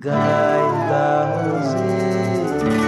gaita roseira.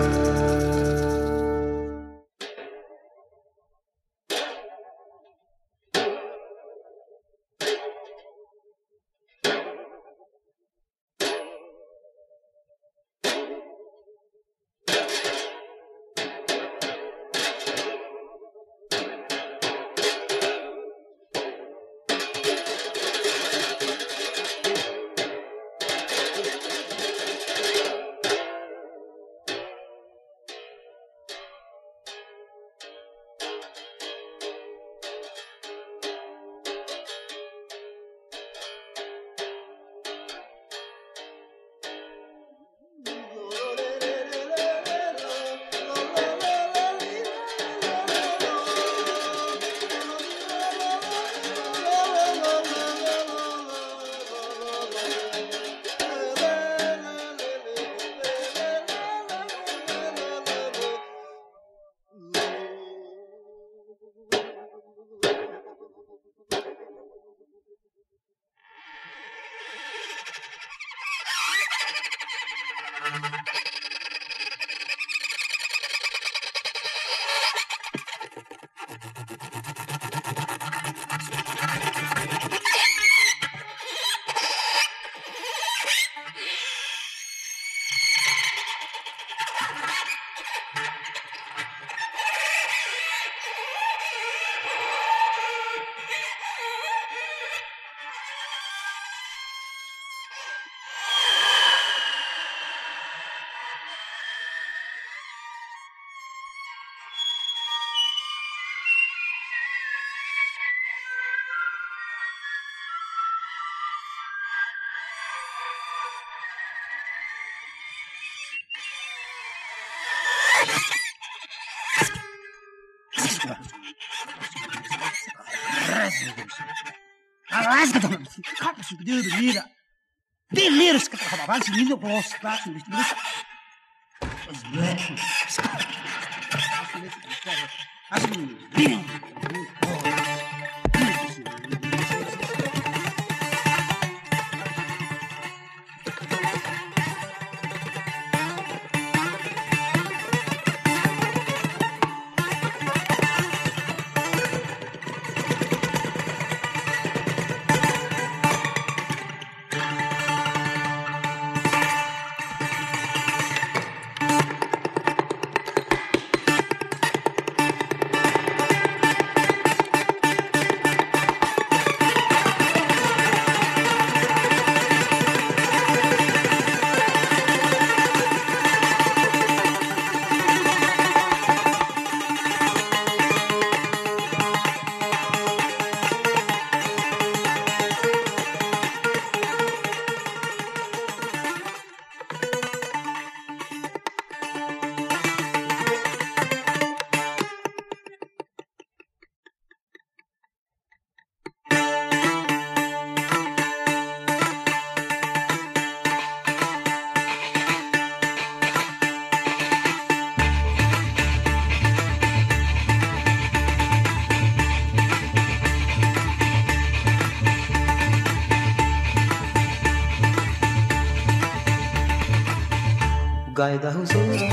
Gai da roseira,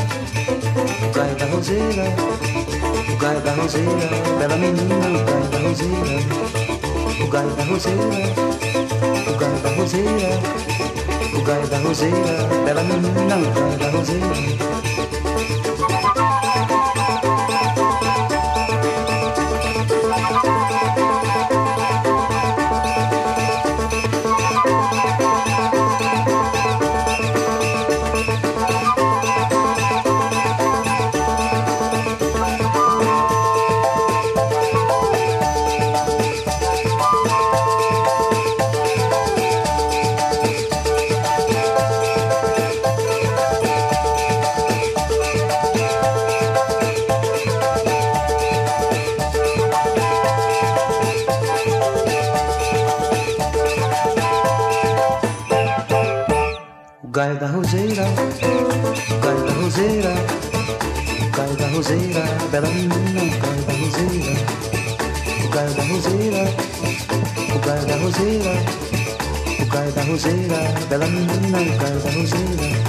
o gai da roseira, o gai da roseira, bela menina, o gai da roseira, o gai da roseira, o gai da roseira, o gai da roseira, bela menina, o gai da roseira. Gai da roseira, gai da roseira, gai da roseira, bela menina, gai da roseira, gai da roseira, gai da roseira, cais da roseira, bela menina, o cais da roseira.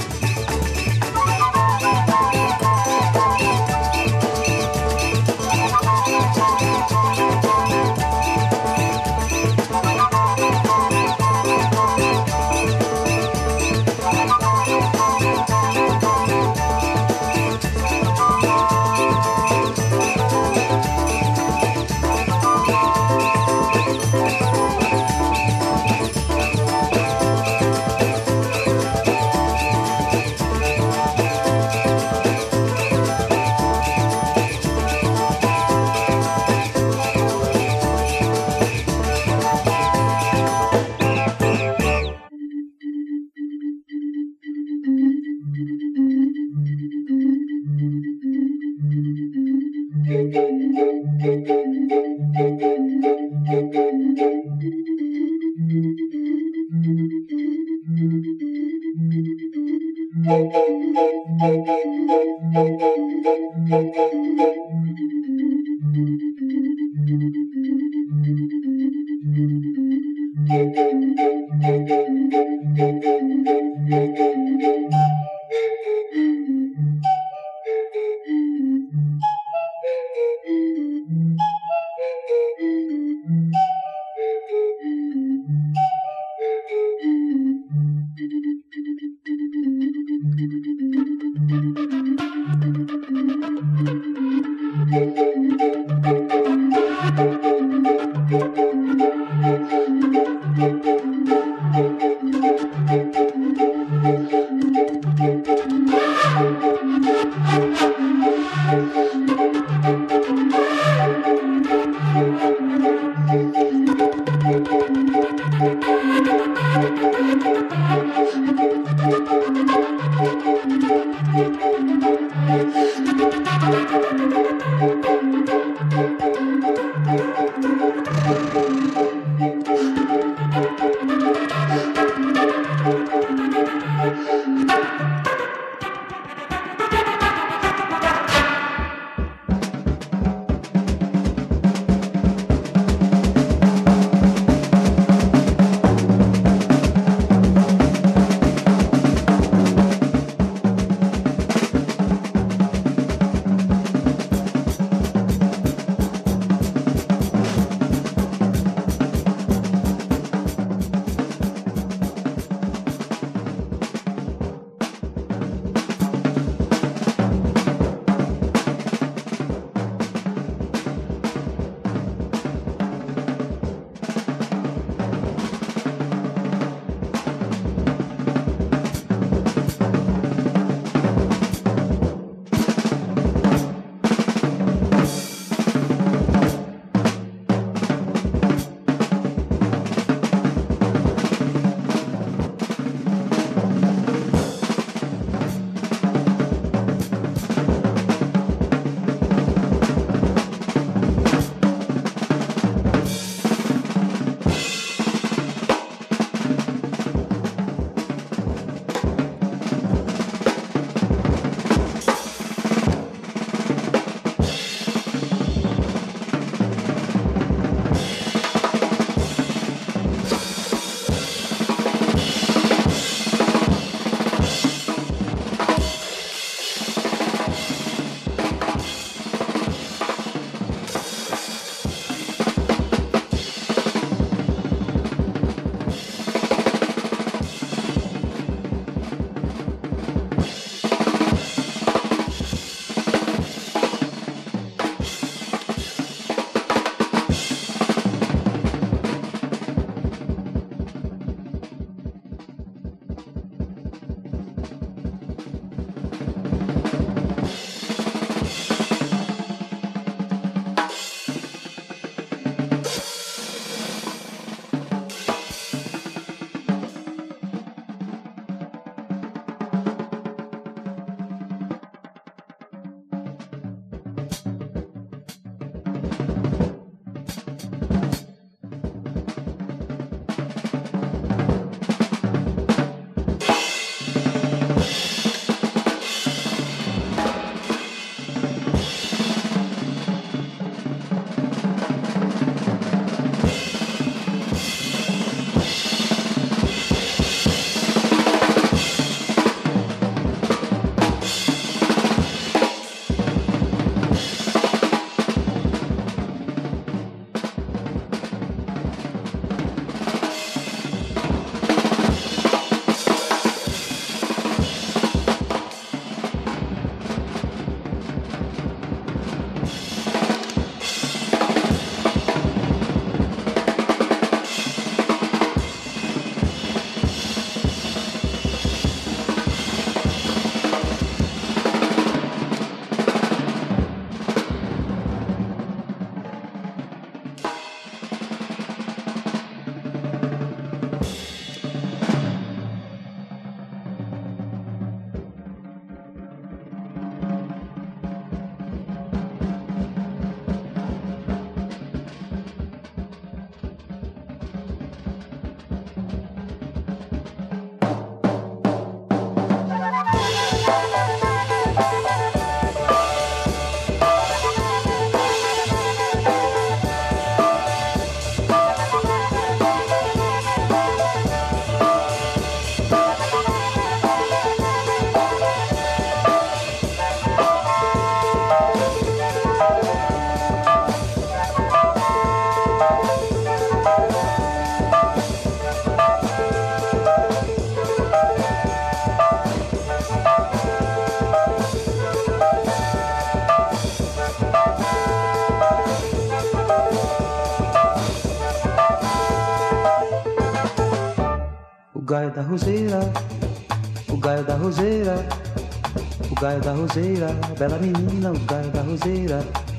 O gaio da roseira, o gaio da roseira, o gaio da roseira, bela menina, o gaio da roseira.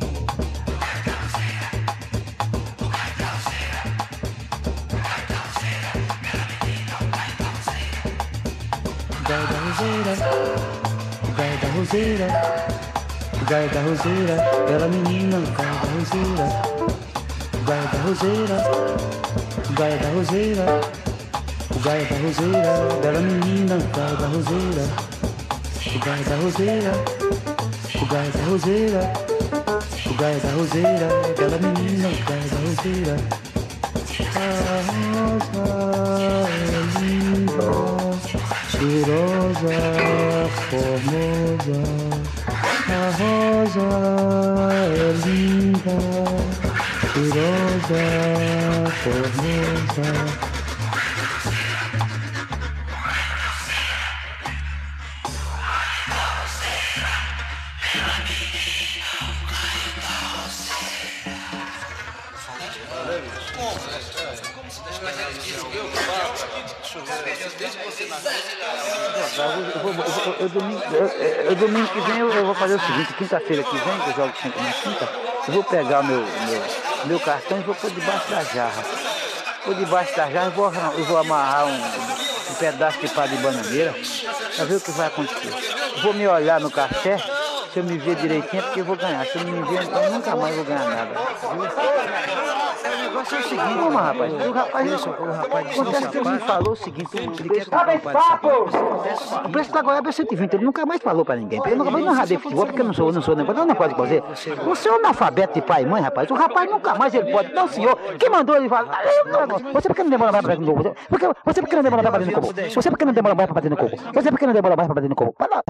O gaio da roseira, o gaio da roseira, o gaio da roseira, bela menina, o gaio da roseira. O gaio da roseira, o gaio da roseira, o gaio da roseira, bela menina, o gaio da roseira. O gaio da roseira, o gaio da roseira, o gaio da roseira, bela menina, o gaio da roseira. A rosa é linda, cheirosa, formosa. A rosa é linda, cheirosa, formosa. Domingo que vem eu vou fazer o seguinte, quinta-feira que vem, que eu jogo 5 na quinta, eu vou pegar meu cartão e vou pôr debaixo da jarra. Por debaixo da jarra eu vou amarrar um pedaço de pá de bananeira para ver o que vai acontecer. Eu vou me olhar no café, se eu me ver direitinho é porque eu vou ganhar. Se eu não me ver, então eu nunca mais vou ganhar nada. O negócio é o seguinte, vamos, rapaz. O rapaz acontece que ele me falou o seguinte, o preço da goiaba é 120, ele nunca mais falou pra ninguém. Eu não radei futebol porque eu não sou negócio, não pode fazer. Você é um analfabeto de pai e mãe, rapaz. O rapaz nunca mais ele pode. Não, senhor, quem mandou ele falar? Você por que não demora mais pra bater no coco? Você por que não demora mais pra bater no coco? Você por que não demora mais pra bater no coco? Você por que não demora mais pra bater no coco?